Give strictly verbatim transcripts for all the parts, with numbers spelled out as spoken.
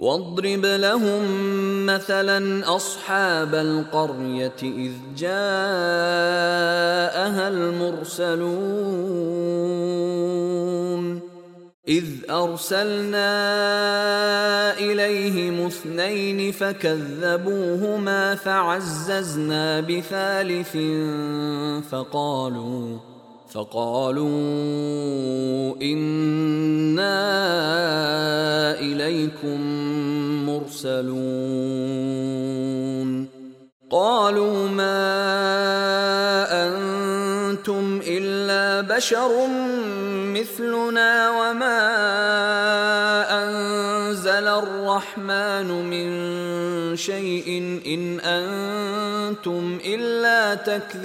واضرب لهم مثلا أصحاب القرية إذ جاءها المرسلون إذ أرسلنا إليهم اثنين فكذبوهما فعززنا بثالث فقالوا فقالوا إنا إليكم مرسلون قالوا ما أنتم إلا بشر مثلنا وما أنزل الرحمن من شيء إن أنتم إلا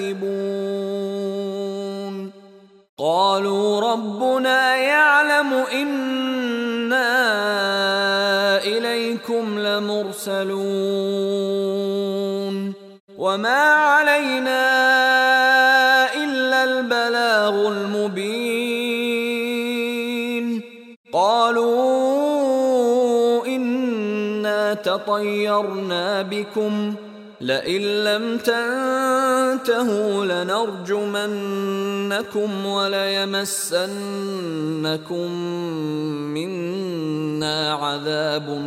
تكذبون قالوا ربنا يعلم إنا إليكم لمرسلون وما علينا إلا البلاغ المبين قالوا إنا تطيرنا بكم لئن لم تنتهوا لنرجمنكم وليمسنكم منا عذاب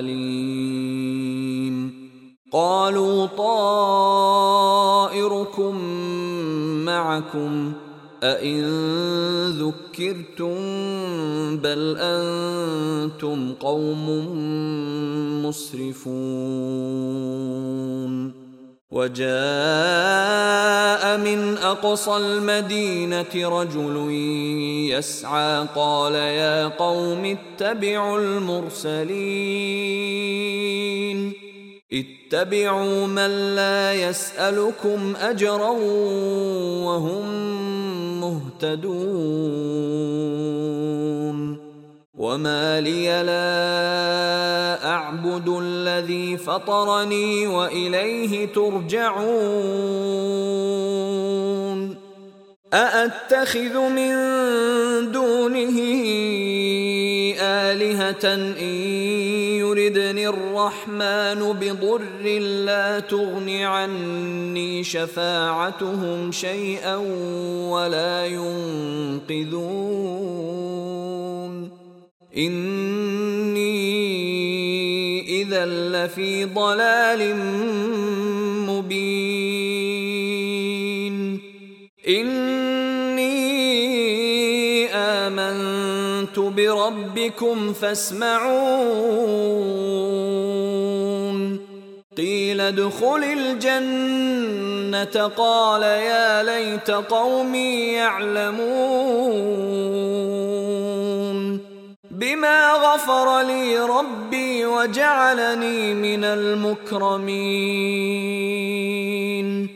أليم قالوا طائركم معكم أئن ذكرتم بل أنتم قوم مسرفون وجاء من أقصى المدينة رجل يسعى قال يا قوم اتبعوا المرسلين اتبعوا من لا يسألكم أجرا وهم مهتدون وما لي لا أعبد الذي فطرني وإليه ترجعون أأتخذ من دونه آلهة إن يردني الرحمن بضر لا تغن عني شفاعتهم شيئا ولا ينقذون إني إذا لفي ضلال مبين إني آمنت بربكم فاسمعون قيل ادخل الجنة قال يا ليت قومي يعلمون بما غفر لي ربي وجعلني من المكرمين